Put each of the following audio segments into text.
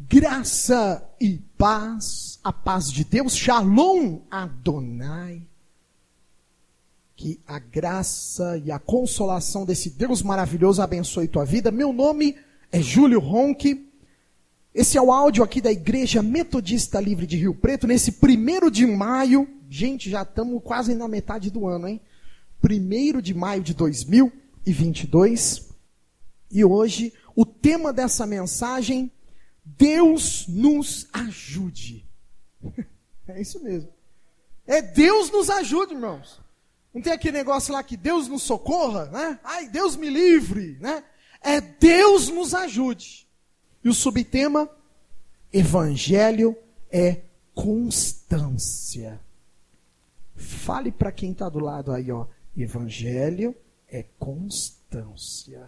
Graça e paz, a paz de Deus, Shalom Adonai. Que a graça e a consolação desse Deus maravilhoso abençoe tua vida. Meu nome é Júlio Ronque. Esse é o áudio aqui da Igreja Metodista Livre de Rio Preto, nesse 1º de maio. Gente, já estamos quase na metade do ano, hein? 1º de maio de 2022. E hoje, o tema dessa mensagem, Deus nos ajude. É isso mesmo. É Deus nos ajude, irmãos. Não tem aquele negócio lá que Deus nos socorra, né? Ai, Deus me livre, né? É Deus nos ajude. E o subtema, Evangelho é constância. Fale para quem está do lado aí, ó. Evangelho é constância.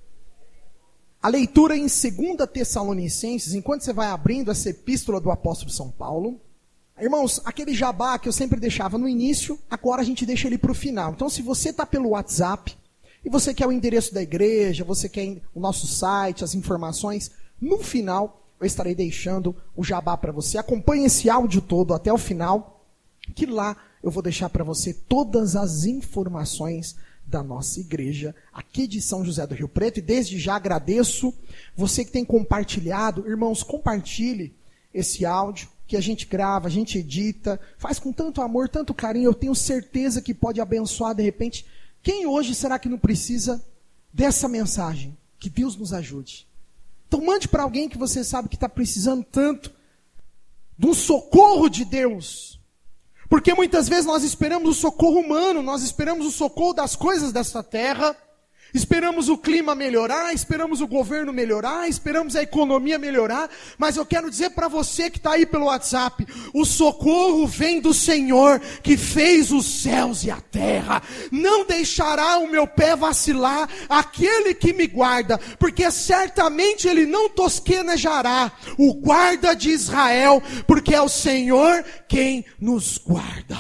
A leitura em 2 Tessalonicenses, enquanto você vai abrindo essa epístola do apóstolo São Paulo, irmãos, aquele jabá que eu sempre deixava no início, agora a gente deixa ele para o final. Então, se você está pelo WhatsApp, e você quer o endereço da igreja, você quer o nosso site, as informações, no final eu estarei deixando o jabá para você. Acompanhe esse áudio todo até o final, que lá eu vou deixar para você todas as informações da nossa igreja, aqui de São José do Rio Preto. E desde já agradeço você que tem compartilhado. Irmãos, compartilhe esse áudio que a gente grava, a gente edita, faz com tanto amor, tanto carinho. Eu tenho certeza que pode abençoar de repente. Quem hoje será que não precisa dessa mensagem? Que Deus nos ajude. Então mande para alguém que você sabe que está precisando tanto do socorro de Deus. Porque muitas vezes nós esperamos o socorro humano, nós esperamos o socorro das coisas dessa terra, esperamos o clima melhorar, esperamos o governo melhorar, esperamos a economia melhorar, mas eu quero dizer para você que está aí pelo WhatsApp, o socorro vem do Senhor, que fez os céus e a terra. Não deixará o meu pé vacilar, aquele que me guarda, porque certamente ele não tosquenejará, o guarda de Israel, porque é o Senhor quem nos guarda.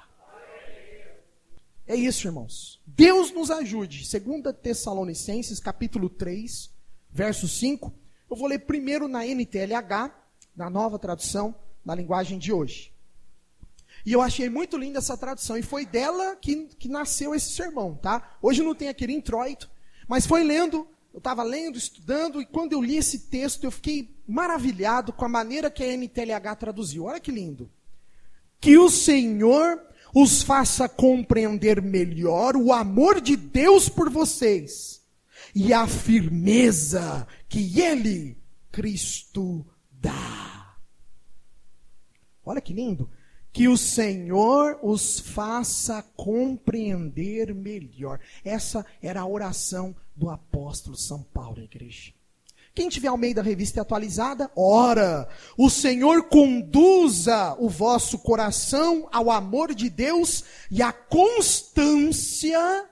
É isso, irmãos. Deus nos ajude. 2 Tessalonicenses, capítulo 3, verso 5. Eu vou ler primeiro na NTLH, na nova tradução, na linguagem de hoje. E eu achei muito linda essa tradução, e foi dela que nasceu esse sermão, tá? Hoje não tem aquele introito, mas foi lendo, eu estava lendo, estudando, e quando eu li esse texto, eu fiquei maravilhado com a maneira que a NTLH traduziu. Olha que lindo. Que o Senhor os faça compreender melhor o amor de Deus por vocês e a firmeza que Ele, Cristo, dá. Olha que lindo. Que o Senhor os faça compreender melhor. Essa era a oração do apóstolo São Paulo à igreja. Quem tiver Almeida Revista Atualizada, ora, o Senhor conduza o vosso coração ao amor de Deus e à constância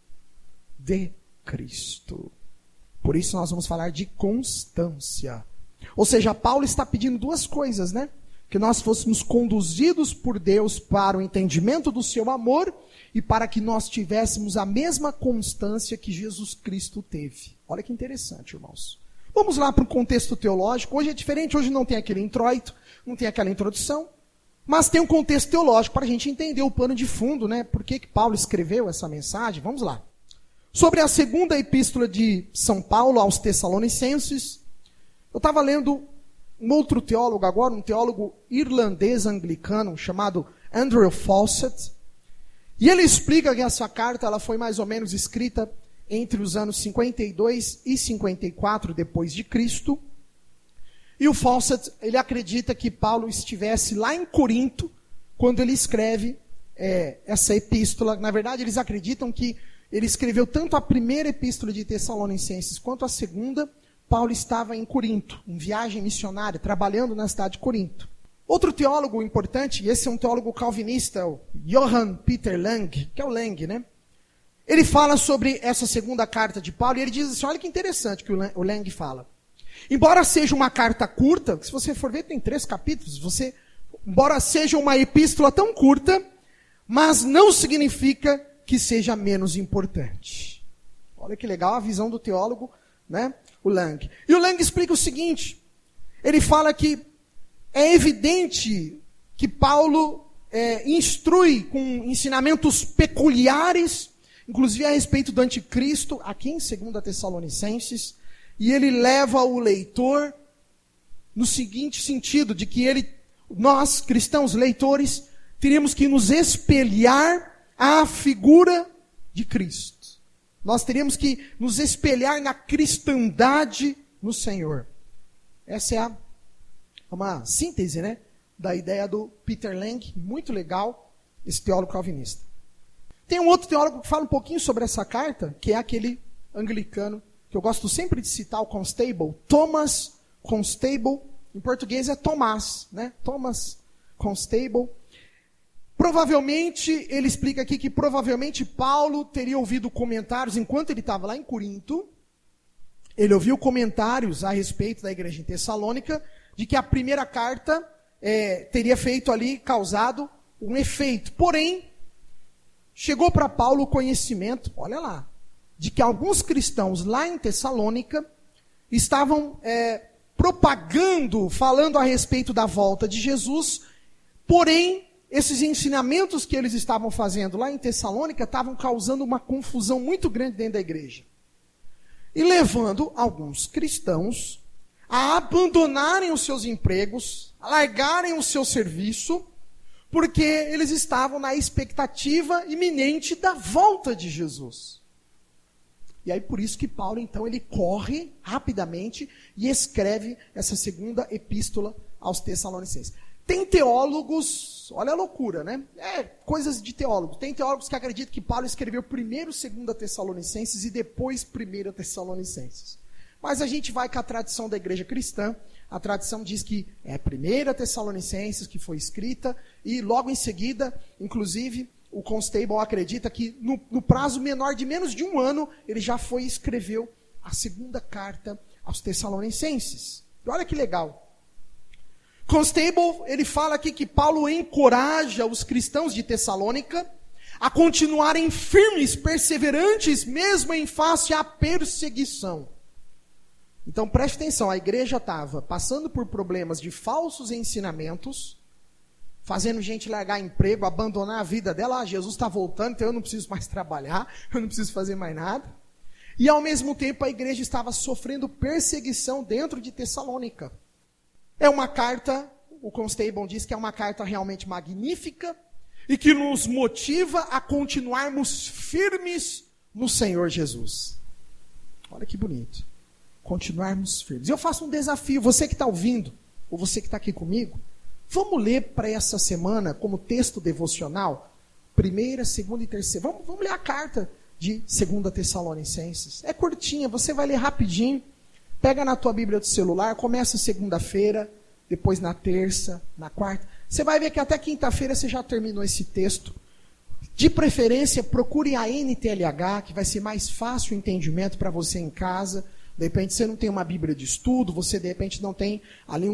de Cristo. Por isso nós vamos falar de constância. Ou seja, Paulo está pedindo duas coisas, né? Que nós fôssemos conduzidos por Deus para o entendimento do seu amor e para que nós tivéssemos a mesma constância que Jesus Cristo teve. Olha que interessante, irmãos. Vamos lá para o contexto teológico. Hoje é diferente, hoje não tem aquele introito, não tem aquela introdução, mas tem um contexto teológico para a gente entender o pano de fundo, né? Por que Paulo escreveu essa mensagem? Vamos lá. Sobre a segunda epístola de São Paulo aos Tessalonicenses, eu estava lendo um outro teólogo agora, um teólogo irlandês anglicano, chamado Andrew Fawcett, e ele explica que essa carta ela foi mais ou menos escrita entre os anos 52 e 54 depois de Cristo. E o Fawcett, ele acredita que Paulo estivesse lá em Corinto, quando ele escreve essa epístola. Na verdade, eles acreditam que ele escreveu tanto a primeira epístola de Tessalonicenses, quanto a segunda. Paulo estava em Corinto, em viagem missionária, trabalhando na cidade de Corinto. Outro teólogo importante, e esse é um teólogo calvinista, o Johann Peter Lang, que é o Lang, né? Ele fala sobre essa segunda carta de Paulo, e ele diz assim, olha que interessante que o Lang fala. Embora seja uma carta curta, se você for ver, tem 3 capítulos, embora seja uma epístola tão curta, mas não significa que seja menos importante. Olha que legal a visão do teólogo, né? O Lang. E o Lang explica o seguinte, ele fala que é evidente que Paulo instrui com ensinamentos peculiares, inclusive a respeito do anticristo, aqui em 2 Tessalonicenses, e ele leva o leitor no seguinte sentido, de que nós, cristãos, leitores, teríamos que nos espelhar à figura de Cristo. Nós teríamos que nos espelhar na cristandade no Senhor. Essa é uma síntese, né, da ideia do Peter Lang, muito legal, esse teólogo calvinista. Tem um outro teólogo que fala um pouquinho sobre essa carta, que é aquele anglicano, que eu gosto sempre de citar, o Constable, Thomas Constable, em português é Tomás, né? Thomas Constable. Provavelmente, ele explica aqui que provavelmente Paulo teria ouvido comentários, enquanto ele estava lá em Corinto, ele ouviu comentários a respeito da igreja em Tessalônica, de que a primeira carta teria causado um efeito. Porém, chegou para Paulo o conhecimento, olha lá, de que alguns cristãos lá em Tessalônica estavam propagando, falando a respeito da volta de Jesus, porém, esses ensinamentos que eles estavam fazendo lá em Tessalônica estavam causando uma confusão muito grande dentro da igreja. E levando alguns cristãos a abandonarem os seus empregos, a largarem o seu serviço, porque eles estavam na expectativa iminente da volta de Jesus. E aí por isso que Paulo, então, ele corre rapidamente e escreve essa segunda epístola aos Tessalonicenses. Tem teólogos, olha a loucura, né? Coisas de teólogos. Tem teólogos que acreditam que Paulo escreveu primeiro 2 Tessalonicenses e depois 1 Tessalonicenses. Mas a gente vai com a tradição da igreja cristã. A tradição diz que é 1 Tessalonicenses que foi escrita e logo em seguida, inclusive, o Constable acredita que no prazo menor de menos de um ano, ele já foi e escreveu a segunda carta aos Tessalonicenses. E olha que legal. Constable, ele fala aqui que Paulo encoraja os cristãos de Tessalônica a continuarem firmes, perseverantes, mesmo em face à perseguição. Então preste atenção, a igreja estava passando por problemas de falsos ensinamentos, fazendo gente largar emprego, abandonar a vida dela. Jesus está voltando, então eu não preciso mais trabalhar, eu não preciso fazer mais nada. E ao mesmo tempo a igreja estava sofrendo perseguição dentro de Tessalônica. É uma carta, o Constable diz que é uma carta realmente magnífica e que nos motiva a continuarmos firmes no Senhor Jesus. Olha que bonito. Continuarmos firmes. Eu faço um desafio, você que está ouvindo, ou você que está aqui comigo, vamos ler para essa semana, como texto devocional, 1ª, 2ª e 3ª. Vamos ler a carta de 2 Tessalonicenses. É curtinha, você vai ler rapidinho. Pega na tua Bíblia do celular, começa segunda-feira, depois na terça, na quarta. Você vai ver que até quinta-feira você já terminou esse texto. De preferência, procure a NTLH, que vai ser mais fácil o entendimento para você em casa. De repente você não tem uma Bíblia de estudo, você de repente não tem ali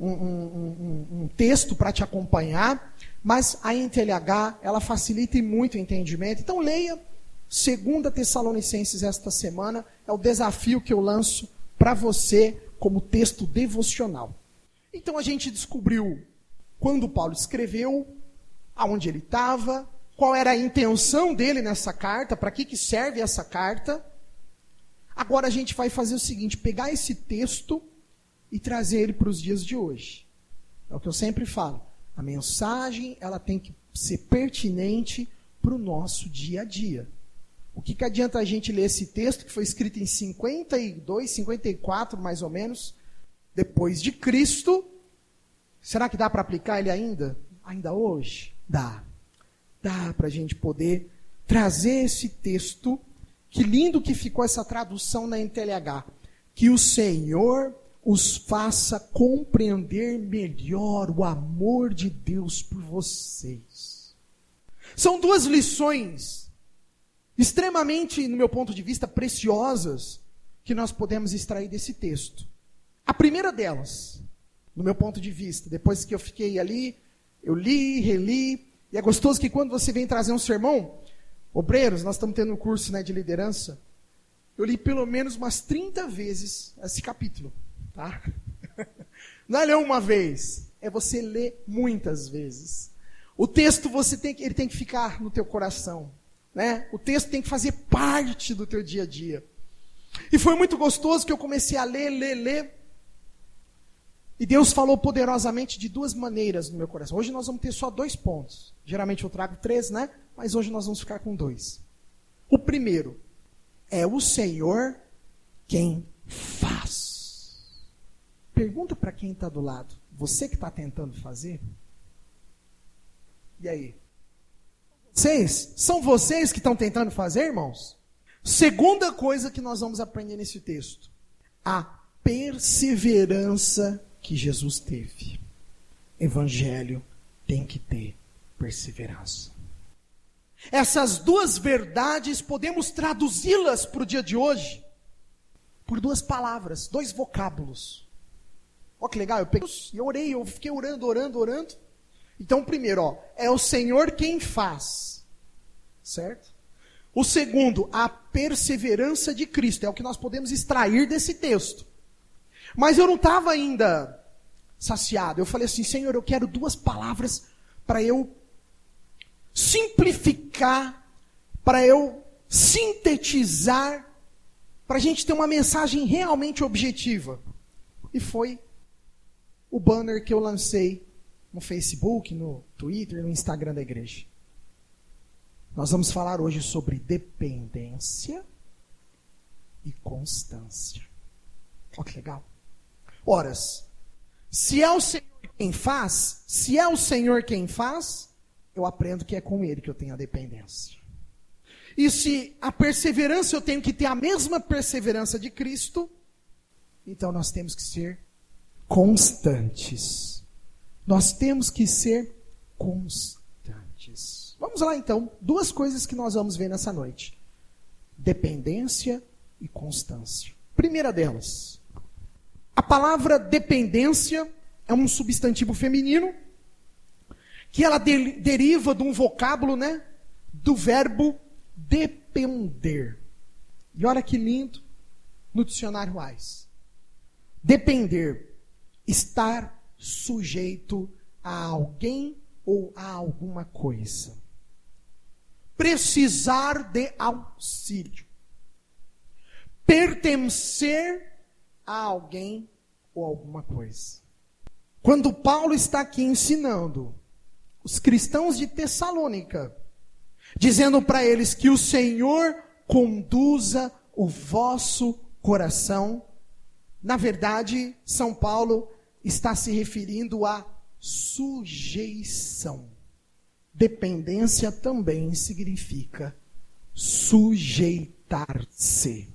um texto para te acompanhar, mas a NTLH, ela facilita muito o entendimento. Então leia 2 Tessalonicenses esta semana, é o desafio que eu lanço para você como texto devocional. Então a gente descobriu quando Paulo escreveu, aonde ele estava, qual era a intenção dele nessa carta, para que serve essa carta. Agora a gente vai fazer o seguinte, pegar esse texto e trazer ele para os dias de hoje. É o que eu sempre falo. A mensagem, ela tem que ser pertinente para o nosso dia a dia. O que adianta a gente ler esse texto, que foi escrito em 52, 54, mais ou menos, depois de Cristo? Será que dá para aplicar ele ainda? Ainda hoje? Dá. Dá para a gente poder trazer esse texto. Que lindo que ficou essa tradução na NTLH. Que o Senhor os faça compreender melhor o amor de Deus por vocês. São duas lições extremamente, no meu ponto de vista, preciosas que nós podemos extrair desse texto. A primeira delas, no meu ponto de vista, depois que eu fiquei ali, eu li, reli, e é gostoso que quando você vem trazer um sermão, obreiros, nós estamos tendo um curso, né, de liderança, eu li pelo menos umas 30 vezes esse capítulo, tá? Não é ler uma vez, é você ler muitas vezes. O texto ele tem que ficar no teu coração, né? O texto tem que fazer parte do teu dia a dia. E foi muito gostoso que eu comecei a ler. E Deus falou poderosamente de duas maneiras no meu coração. Hoje nós vamos ter só 2 pontos. Geralmente eu trago 3, né? Mas hoje nós vamos ficar com 2. O primeiro é o Senhor quem faz. Pergunta para quem está do lado. Você que está tentando fazer? E aí? São vocês que estão tentando fazer, irmãos? Segunda coisa que nós vamos aprender nesse texto. A perseverança que Jesus teve. Evangelho tem que ter perseverança. Essas 2 verdades podemos traduzi-las para o dia de hoje por 2 palavras, 2 vocábulos. Olha que legal, eu fiquei orando. Então, primeiro, é o Senhor quem faz, certo? O segundo, a perseverança de Cristo, é o que nós podemos extrair desse texto. Mas eu não estava ainda saciado, eu falei assim, Senhor, eu quero 2 palavras para eu simplificar, para eu sintetizar, para a gente ter uma mensagem realmente objetiva. E foi o banner que eu lancei no Facebook, no Twitter, no Instagram da igreja. Nós vamos falar hoje sobre dependência e constância. Olha que legal. Ora, se é o Senhor quem faz, eu aprendo que é com Ele que eu tenho a dependência. E se a perseverança eu tenho que ter a mesma perseverança de Cristo, então nós temos que ser constantes. Nós temos que ser constantes. Vamos lá então, 2 coisas que nós vamos ver nessa noite. Dependência e constância. Primeira delas, a palavra dependência é um substantivo feminino, que ela deriva de um vocábulo, né, do verbo depender. E olha que lindo no dicionário Wise. Depender, estar sujeito a alguém ou a alguma coisa. Precisar de auxílio. Pertencer a alguém ou alguma coisa. Quando Paulo está aqui ensinando os cristãos de Tessalônica, dizendo para eles que o Senhor conduza o vosso coração, na verdade, São Paulo está se referindo a sujeição. Dependência também significa sujeitar-se.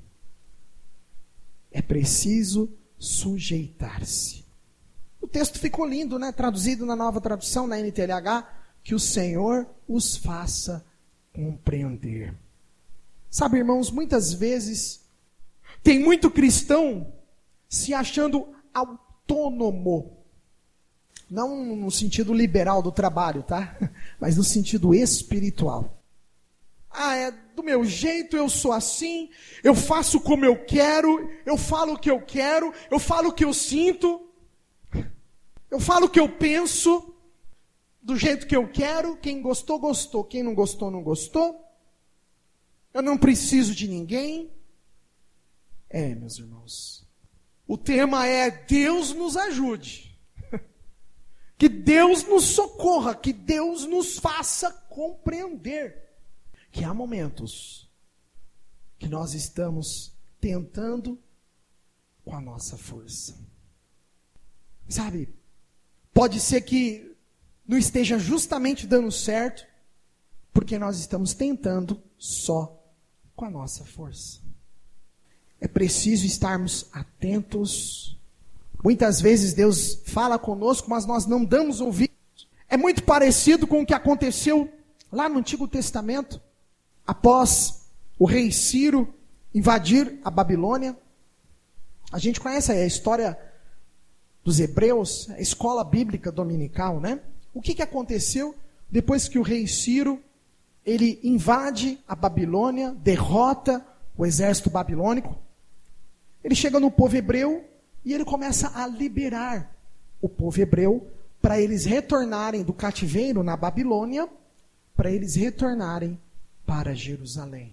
É preciso sujeitar-se. O texto ficou lindo, né? Traduzido na nova tradução, na NTLH, que o Senhor os faça compreender. Sabe, irmãos, muitas vezes tem muito cristão se achando autônomo. Não no sentido liberal do trabalho, tá? Mas no sentido espiritual. É do meu jeito, eu sou assim, eu faço como eu quero, eu falo o que eu quero, eu falo o que eu sinto, eu falo o que eu penso, do jeito que eu quero, quem gostou, gostou, quem não gostou, não gostou. Eu não preciso de ninguém. Meus irmãos, o tema é Deus nos ajude. Que Deus nos socorra, que Deus nos faça compreender que há momentos que nós estamos tentando com a nossa força. Sabe, pode ser que não esteja justamente dando certo, porque nós estamos tentando só com a nossa força. É preciso estarmos atentos. Muitas vezes Deus fala conosco, mas nós não damos ouvido. É muito parecido com o que aconteceu lá no Antigo Testamento, após o rei Ciro invadir a Babilônia. A gente conhece a história dos hebreus, a escola bíblica dominical, né? O que aconteceu depois que o rei Ciro, ele invade a Babilônia, derrota o exército babilônico? Ele chega no povo hebreu e ele começa a liberar o povo hebreu para eles retornarem do cativeiro na Babilônia, para eles retornarem para Jerusalém.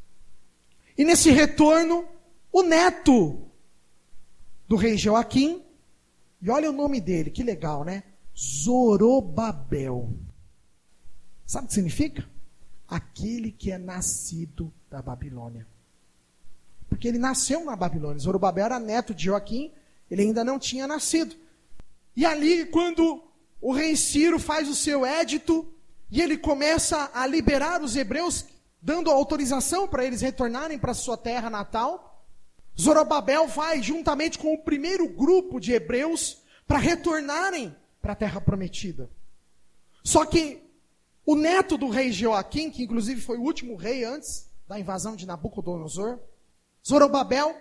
E nesse retorno, o neto do rei Joaquim, e olha o nome dele, que legal, né? Zorobabel. Sabe o que significa? Aquele que é nascido da Babilônia. Porque ele nasceu na Babilônia. Zorobabel era neto de Joaquim, ele ainda não tinha nascido. E ali, quando o rei Ciro faz o seu édito, e ele começa a liberar os hebreus, dando autorização para eles retornarem para sua terra natal, Zorobabel vai, juntamente com o primeiro grupo de hebreus, para retornarem para a terra prometida. Só que o neto do rei Joaquim, que inclusive foi o último rei antes da invasão de Nabucodonosor, Zorobabel,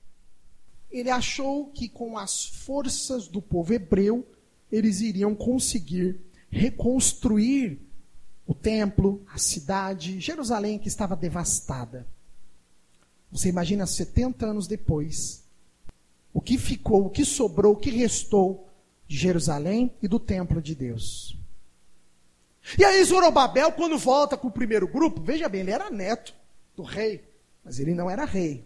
ele achou que com as forças do povo hebreu, eles iriam conseguir reconstruir o templo, a cidade, Jerusalém, que estava devastada. Você imagina 70 anos depois, o que ficou, o que sobrou, o que restou de Jerusalém e do templo de Deus. E aí Zorobabel, quando volta com o primeiro grupo, veja bem, ele era neto do rei, mas ele não era rei.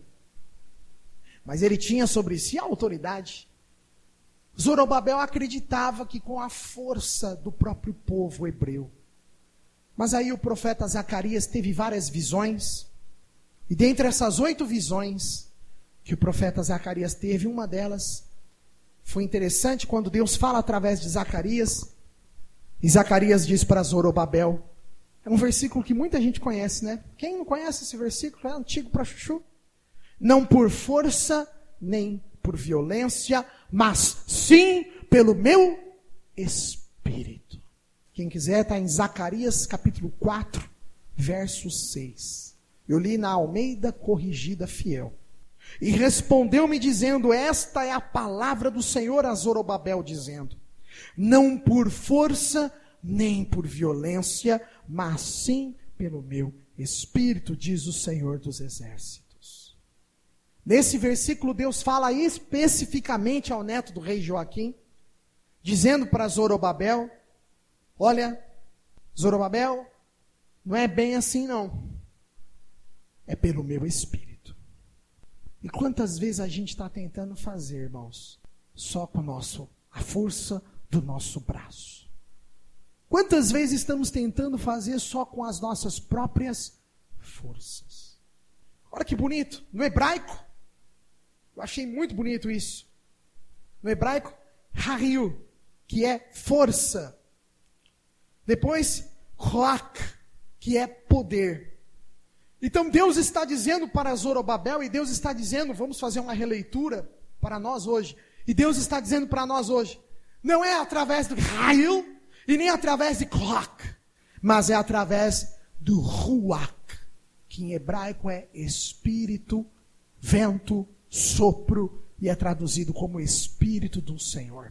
Mas ele tinha sobre si a autoridade. Zorobabel acreditava que com a força do próprio povo hebreu. Mas aí o profeta Zacarias teve várias visões. E dentre essas 8 visões que o profeta Zacarias teve, uma delas foi interessante quando Deus fala através de Zacarias. E Zacarias diz para Zorobabel, é um versículo que muita gente conhece, né? Quem não conhece esse versículo? É antigo para chuchu. Não por força, nem por violência, mas sim pelo meu Espírito. Quem quiser está em Zacarias capítulo 4, verso 6. Eu li na Almeida Corrigida Fiel. E respondeu-me dizendo, esta é a palavra do Senhor a Zorobabel, dizendo, não por força, nem por violência, mas sim pelo meu Espírito, diz o Senhor dos Exércitos. Nesse versículo, Deus fala especificamente ao neto do rei Joaquim, dizendo para Zorobabel, olha, Zorobabel, não é bem assim não, é pelo meu Espírito. E quantas vezes a gente está tentando fazer, irmãos, só com a força do nosso braço? Quantas vezes estamos tentando fazer só com as nossas próprias forças? Olha que bonito, no hebraico, eu achei muito bonito isso. No hebraico, hariu, que é força. Depois, roak, que é poder. Então Deus está dizendo para Zorobabel, e Deus está dizendo, vamos fazer uma releitura para nós hoje. E Deus está dizendo para nós hoje, não é através do hariu, e nem através de roak, mas é através do ruach, que em hebraico é espírito, vento, sopro, e é traduzido como Espírito do Senhor.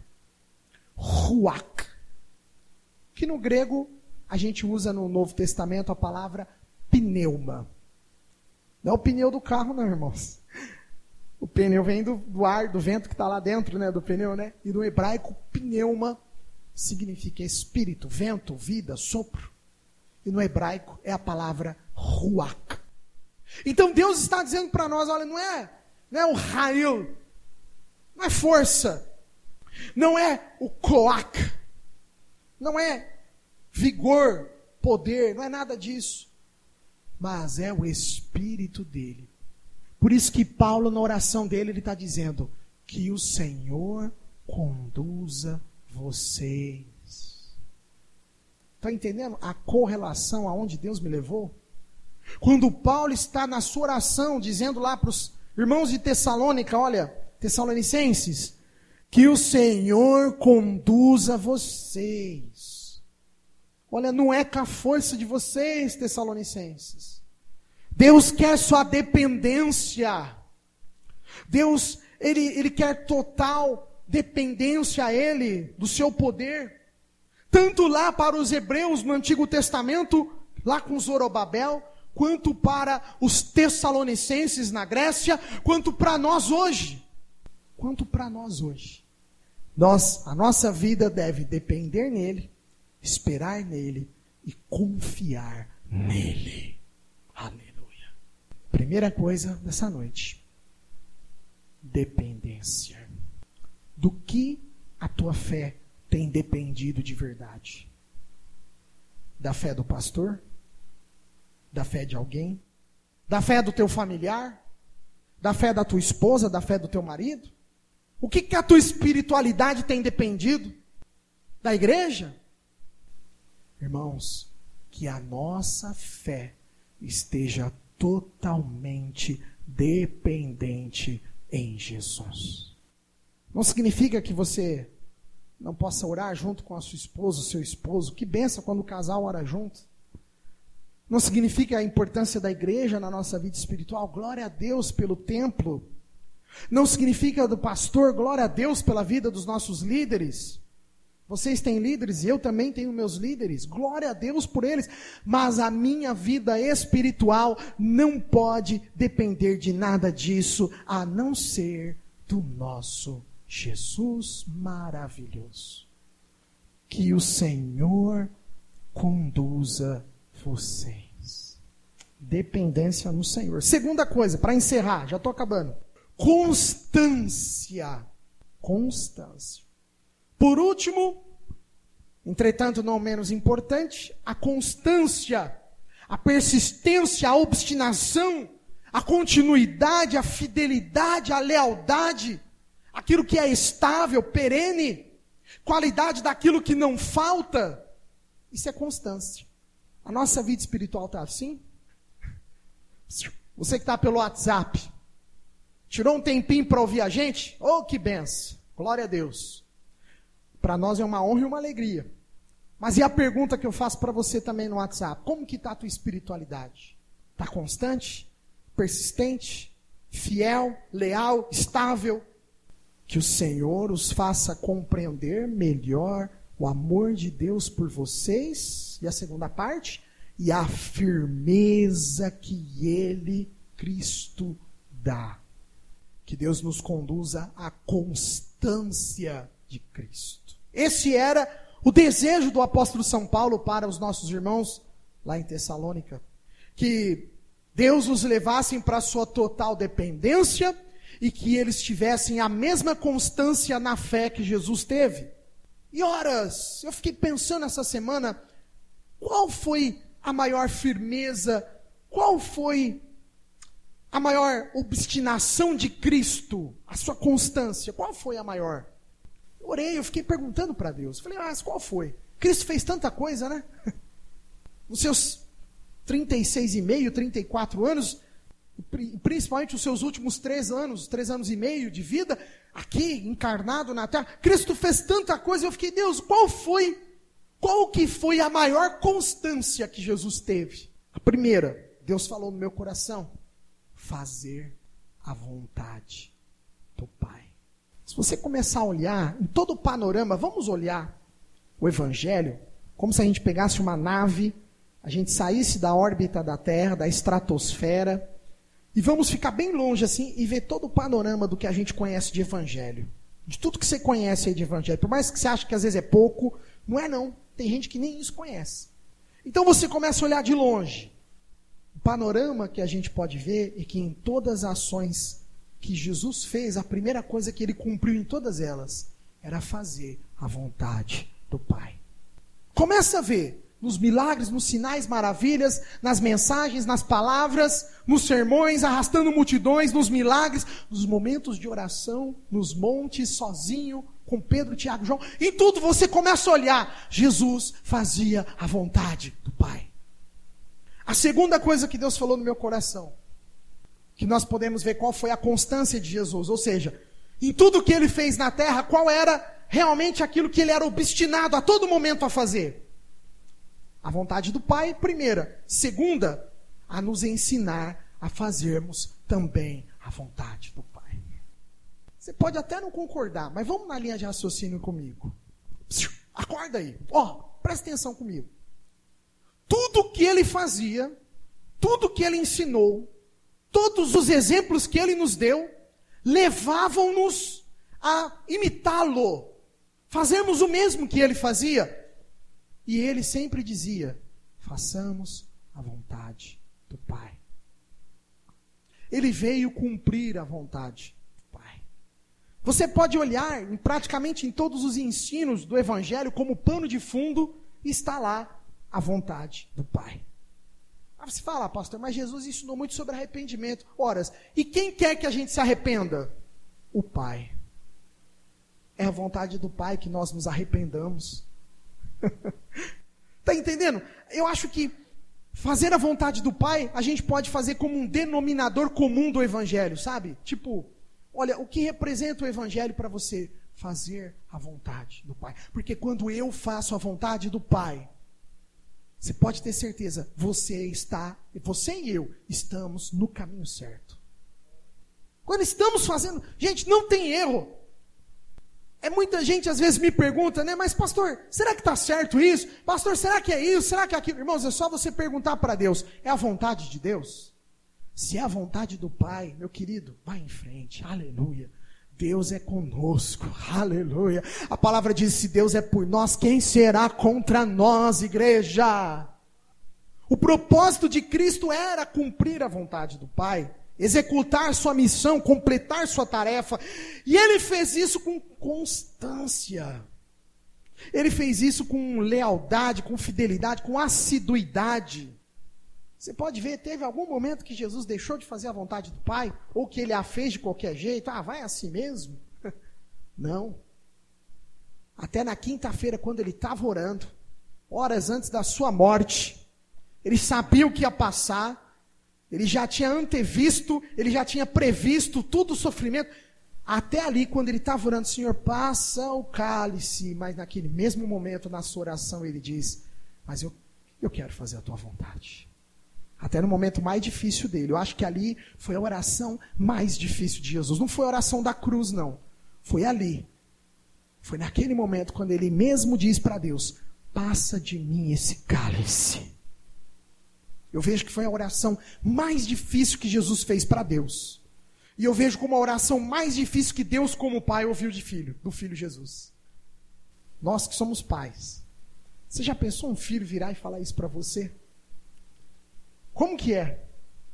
Ruach. Que no grego, a gente usa no Novo Testamento a palavra pneuma. Não é o pneu do carro, não, irmãos. O pneu vem do ar, do vento que está lá dentro, né, do pneu, né? E no hebraico, pneuma significa espírito, vento, vida, sopro. E no hebraico é a palavra ruach. Então Deus está dizendo para nós, olha, não é o raio, não é força, não é o coac, não é vigor, poder, não é nada disso, mas é o Espírito dele. Por isso que Paulo, na oração dele, ele está dizendo, que o Senhor conduza vocês. Está entendendo a correlação aonde Deus me levou? Quando Paulo está na sua oração, dizendo lá para os irmãos de Tessalônica, olha, Tessalonicenses, que o Senhor conduza vocês. Olha, não é com a força de vocês, Tessalonicenses. Deus quer sua dependência. Deus, Ele quer total dependência a Ele, do seu poder. Tanto lá para os hebreus no Antigo Testamento, lá com Zorobabel, quanto para os tessalonicenses na Grécia, quanto para nós hoje. A nossa vida deve depender nele, esperar nele e confiar nele. Aleluia. Primeira coisa dessa noite: dependência. Do que a tua fé tem dependido de verdade? Da fé do pastor? Da fé de alguém? Da fé do teu familiar? Da fé da tua esposa? Da fé do teu marido? O que a tua espiritualidade tem dependido? Da igreja? Irmãos, que a nossa fé esteja totalmente dependente em Jesus. Não significa que você não possa orar junto com a sua esposa, o seu esposo. Que benção quando o casal ora junto. Não significa a importância da igreja na nossa vida espiritual. Glória a Deus pelo templo. Não significa do pastor. Glória a Deus pela vida dos nossos líderes. Vocês têm líderes e eu também tenho meus líderes. Glória a Deus por eles. Mas a minha vida espiritual não pode depender de nada disso, a não ser do nosso Jesus maravilhoso. Que o Senhor conduza vocês. Dependência no Senhor. Segunda coisa, para encerrar, já estou acabando. Constância. Constância. Por último, entretanto não menos importante, a constância, a persistência, a obstinação, a continuidade, a fidelidade, a lealdade, aquilo que é estável, perene, qualidade daquilo que não falta. Isso é constância. A nossa vida espiritual está assim? Você que está pelo WhatsApp, tirou um tempinho para ouvir a gente? Oh, que benção! Glória a Deus! Para nós é uma honra e uma alegria. Mas e a pergunta que eu faço para você também no WhatsApp? Como que está a tua espiritualidade? Está constante? Persistente? Fiel? Leal? Estável? Que o Senhor os faça compreender melhor o amor de Deus por vocês. E a segunda parte? E a firmeza que Ele, Cristo, dá. Que Deus nos conduza à constância de Cristo. Esse era o desejo do apóstolo São Paulo para os nossos irmãos lá em Tessalônica. Que Deus os levasse para a sua total dependência e que eles tivessem a mesma constância na fé que Jesus teve. E horas, eu fiquei pensando essa semana, qual foi a maior firmeza, qual foi a maior obstinação de Cristo, a sua constância, qual foi a maior? Eu orei, eu fiquei perguntando para Deus, falei, mas qual foi? Cristo fez tanta coisa, né? Nos seus 36,5, 34 anos, principalmente os seus últimos 3 anos e meio de vida, aqui, encarnado na terra, Cristo fez tanta coisa, eu fiquei, Deus, qual que foi a maior constância que Jesus teve? A primeira, Deus falou no meu coração, fazer a vontade do Pai. Se você começar a olhar, em todo o panorama, vamos olhar o Evangelho, como se a gente pegasse uma nave, a gente saísse da órbita da Terra, da estratosfera, e vamos ficar bem longe assim e ver todo o panorama do que a gente conhece de Evangelho. De tudo que você conhece aí de Evangelho. Por mais que você ache que às vezes é pouco, não é não. Tem gente que nem isso conhece. Então você começa a olhar de longe. O panorama que a gente pode ver é que em todas as ações que Jesus fez, a primeira coisa que ele cumpriu em todas elas era fazer a vontade do Pai. Começa a ver nos milagres, nos sinais, maravilhas, nas mensagens, nas palavras, nos sermões, arrastando multidões, nos milagres, nos momentos de oração, nos montes, sozinho, com Pedro, Tiago, João. Em tudo você começa a olhar. Jesus fazia a vontade do Pai. A segunda coisa que Deus falou no meu coração, que nós podemos ver qual foi a constância de Jesus, ou seja, em tudo que ele fez na terra, qual era realmente aquilo que ele era obstinado a todo momento a fazer. A vontade do Pai, primeira. Segunda, a nos ensinar a fazermos também a vontade do Pai. Você pode até não concordar, mas vamos na linha de raciocínio comigo. Acorda aí. Presta atenção comigo. Tudo que ele fazia, tudo que ele ensinou, todos os exemplos que ele nos deu, levavam-nos a imitá-lo, fazermos o mesmo que ele fazia. E ele sempre dizia: façamos a vontade do Pai. Ele veio cumprir a vontade do Pai. Você pode olhar praticamente em todos os ensinos do Evangelho como pano de fundo, está lá a vontade do Pai. Aí você fala: pastor, mas Jesus ensinou muito sobre arrependimento. Ora, e quem quer que a gente se arrependa? O Pai. É a vontade do Pai que nós nos arrependamos. Está entendendo? Eu acho que fazer a vontade do Pai, a gente pode fazer como um denominador comum do Evangelho, sabe? Tipo, olha, o que representa o Evangelho para você? Fazer a vontade do Pai. Porque quando eu faço a vontade do Pai, você pode ter certeza, você e eu estamos no caminho certo. Quando estamos fazendo, gente, não tem erro. Muita gente às vezes me pergunta, né? Mas pastor, será que está certo isso? Pastor, será que é isso? Será que é aquilo? Irmãos, é só você perguntar para Deus. É a vontade de Deus? Se é a vontade do Pai, meu querido, vai em frente. Aleluia. Deus é conosco. Aleluia. A palavra diz: se Deus é por nós, quem será contra nós, igreja? O propósito de Cristo era cumprir a vontade do Pai, executar sua missão, completar sua tarefa. E ele fez isso com constância. Ele fez isso com lealdade, com fidelidade, com assiduidade. Você pode ver, teve algum momento que Jesus deixou de fazer a vontade do Pai? Ou que ele a fez de qualquer jeito? Vai assim mesmo? Não. Até na quinta-feira, quando ele estava orando, horas antes da sua morte, ele sabia o que ia passar. Ele já tinha antevisto, ele já tinha previsto todo o sofrimento. Até ali, quando ele estava orando: Senhor, passa o cálice. Mas naquele mesmo momento, na sua oração, ele diz: mas eu quero fazer a tua vontade. Até no momento mais difícil dele. Eu acho que ali foi a oração mais difícil de Jesus. Não foi a oração da cruz, não. Foi ali. Foi naquele momento, quando ele mesmo diz para Deus: passa de mim esse cálice. Eu vejo que foi a oração mais difícil que Jesus fez para Deus. E eu vejo como a oração mais difícil que Deus, como Pai, ouviu do Filho Jesus. Nós que somos pais. Você já pensou um filho virar e falar isso para você? Como que é?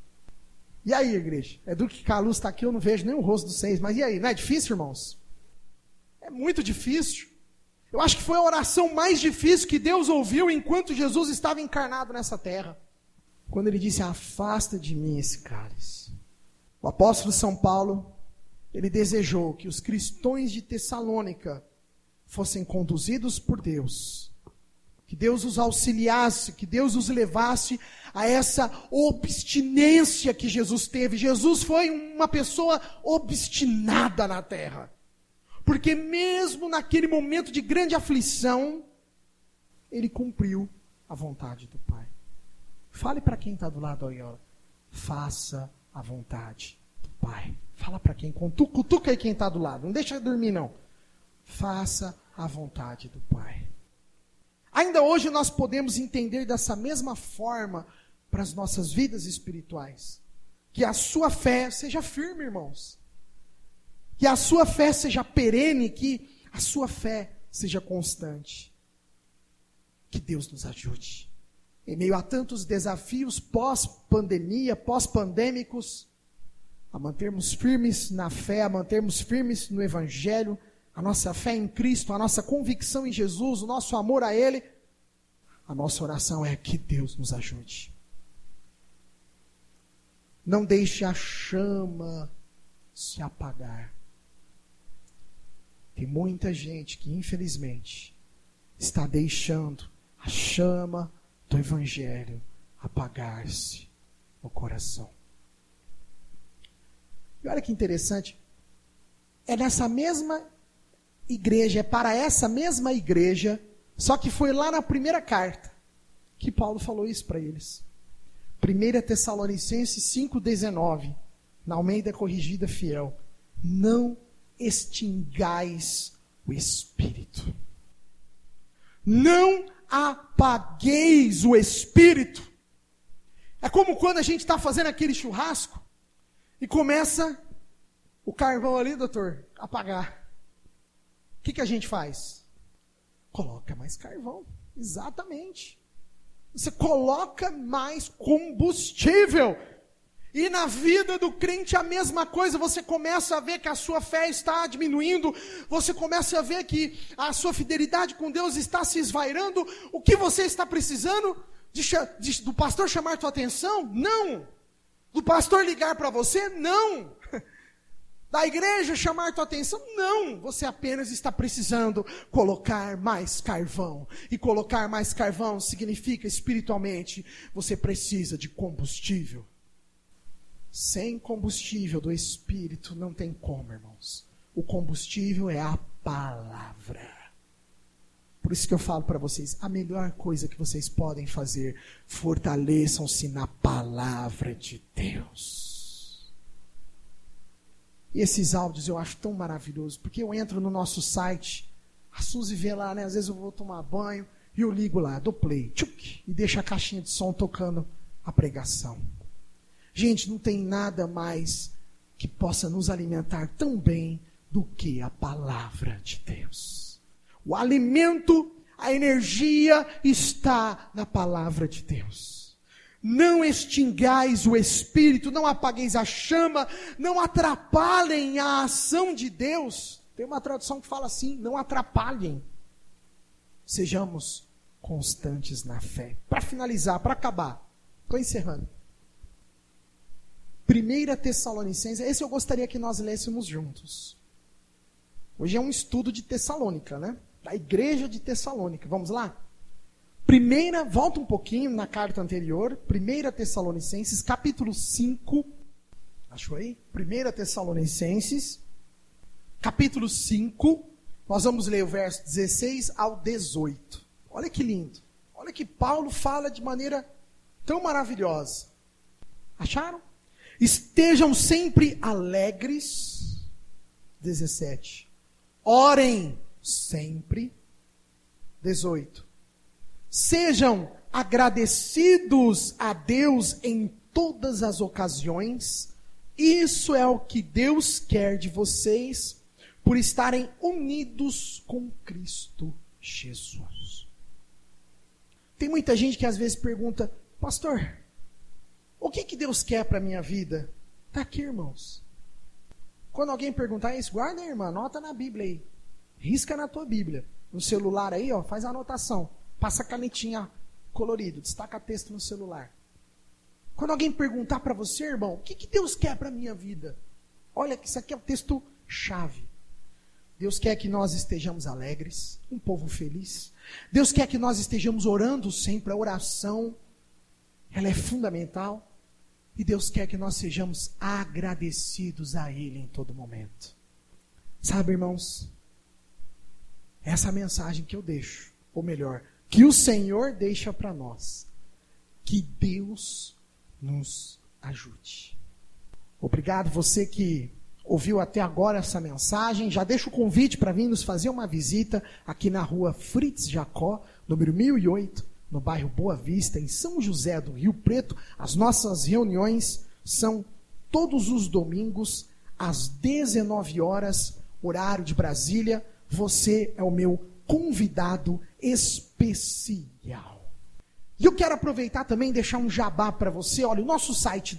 E aí, igreja? É do que Carlos está aqui, eu não vejo nem o rosto dos seis. Mas e aí? Não é difícil, irmãos? É muito difícil. Eu acho que foi a oração mais difícil que Deus ouviu enquanto Jesus estava encarnado nessa terra. Quando ele disse: afasta de mim esse cálice. O apóstolo São Paulo, ele desejou que os cristãos de Tessalônica fossem conduzidos por Deus. Que Deus os auxiliasse, que Deus os levasse a essa obstinência que Jesus teve. Jesus foi uma pessoa obstinada na terra. Porque mesmo naquele momento de grande aflição, ele cumpriu a vontade do Pai. Fale para quem está do lado aí, ó. Faça a vontade do Pai. Fala para quem, cutuca aí quem está do lado. Não deixa dormir, não. Faça a vontade do Pai. Ainda hoje nós podemos entender dessa mesma forma para as nossas vidas espirituais. Que a sua fé seja firme, irmãos. Que a sua fé seja perene, que a sua fé seja constante. Que Deus nos ajude. Em meio a tantos desafios pós-pandemia, pós-pandêmicos, a mantermos firmes na fé, a mantermos firmes no Evangelho, a nossa fé em Cristo, a nossa convicção em Jesus, o nosso amor a Ele. A nossa oração é que Deus nos ajude. Não deixe a chama se apagar. Tem muita gente que, infelizmente, está deixando a chama do Evangelho apagar-se no coração. E olha que interessante, é nessa mesma igreja, é para essa mesma igreja, só que foi lá na primeira carta, que Paulo falou isso para eles. 1 Tessalonicenses 5,19, na Almeida Corrigida Fiel. Não extingais o Espírito. Não apagueis o Espírito. É como quando a gente está fazendo aquele churrasco e começa o carvão ali, doutor, a apagar. O que a gente faz? Coloca mais carvão. Exatamente. Você coloca mais combustível. E na vida do crente a mesma coisa. Você começa a ver que a sua fé está diminuindo. Você começa a ver que a sua fidelidade com Deus está se esvairando. O que você está precisando? Do pastor chamar tua atenção? Não. Do pastor ligar para você? Não. Da igreja chamar tua atenção? Não. Você apenas está precisando colocar mais carvão. E colocar mais carvão significa espiritualmente, você precisa de combustível. Sem combustível do Espírito não tem como, irmãos. O combustível é a palavra. Por isso que eu falo para vocês, a melhor coisa que vocês podem fazer, fortaleçam-se na palavra de Deus. E esses áudios eu acho tão maravilhosos, porque eu entro no nosso site, a Suzy vê lá, né? Às vezes eu vou tomar banho e eu ligo lá, dou play, tchuc, e deixo a caixinha de som tocando a pregação. Gente, não tem nada mais que possa nos alimentar tão bem do que a palavra de Deus. O alimento, a energia está na palavra de Deus. Não extingais o Espírito, não apagueis a chama, não atrapalhem a ação de Deus. Tem uma tradução que fala assim, não atrapalhem. Sejamos constantes na fé. Para finalizar, para acabar, estou encerrando. 1 Tessalonicenses, esse eu gostaria que nós lêssemos juntos. Hoje é um estudo de Tessalônica, né? Da igreja de Tessalônica. Vamos lá? Volta um pouquinho na carta anterior. 1 Tessalonicenses, capítulo 5. Achou aí? 1 Tessalonicenses, capítulo 5. Nós vamos ler o verso 16 ao 18. Olha que lindo. Olha que Paulo fala de maneira tão maravilhosa. Acharam? Estejam sempre alegres. 17. Orem sempre. 18. Sejam agradecidos a Deus em todas as ocasiões. Isso é o que Deus quer de vocês, por estarem unidos com Cristo Jesus. Tem muita gente que às vezes pergunta, pastor, o que Deus quer para a minha vida? Está aqui, irmãos. Quando alguém perguntar isso, guarda aí, irmã, anota na Bíblia aí. Risca na tua Bíblia. No celular aí, ó, faz a anotação. Passa a canetinha colorido, destaca texto no celular. Quando alguém perguntar para você, irmão, o que Deus quer para a minha vida? Olha que isso aqui é o texto-chave. Deus quer que nós estejamos alegres, um povo feliz. Deus quer que nós estejamos orando sempre, a oração, ela é fundamental. E Deus quer que nós sejamos agradecidos a Ele em todo momento. Sabe, irmãos, essa é a mensagem que eu deixo, ou melhor, que o Senhor deixa para nós. Que Deus nos ajude. Obrigado você que ouviu até agora essa mensagem. Já deixo o convite para vir nos fazer uma visita aqui na rua Fritz Jacó, número 1008, no bairro Boa Vista, em São José do Rio Preto. As nossas reuniões são todos os domingos, às 19 horas, horário de Brasília. Você é o meu convidado especial. E eu quero aproveitar também e deixar um jabá para você. Olha, o nosso site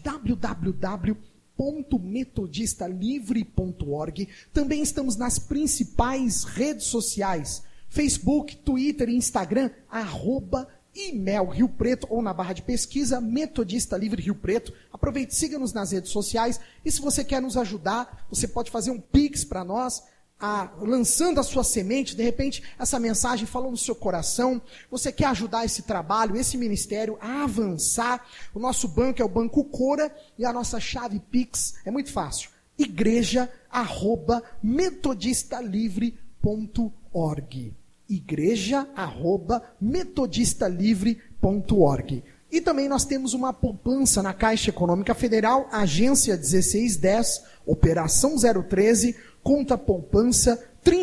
www.metodistalivre.org. Também estamos nas principais redes sociais. Facebook, Twitter e Instagram, @IMEL Rio Preto, ou na barra de pesquisa, Metodista Livre Rio Preto. Aproveite, siga-nos nas redes sociais. E se você quer nos ajudar, você pode fazer um Pix para nós, lançando a sua semente. De repente, essa mensagem falou no seu coração. Você quer ajudar esse trabalho, esse ministério a avançar. O nosso banco é o Banco Cora e a nossa chave Pix é muito fácil. igreja@metodistalivre.org. igreja@metodistalivre.org. E também nós temos uma poupança na Caixa Econômica Federal, agência 1610, operação 013, conta poupança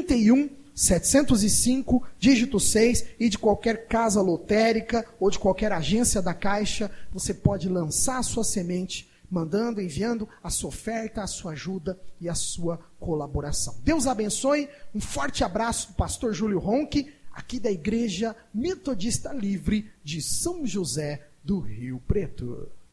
31.705, dígito 6, e de qualquer casa lotérica ou de qualquer agência da Caixa, você pode lançar a sua semente, mandando, enviando a sua oferta, a sua ajuda e a sua colaboração. Deus abençoe, um forte abraço do pastor Júlio Ronque. aqui da Igreja Metodista Livre de São José do Rio Preto.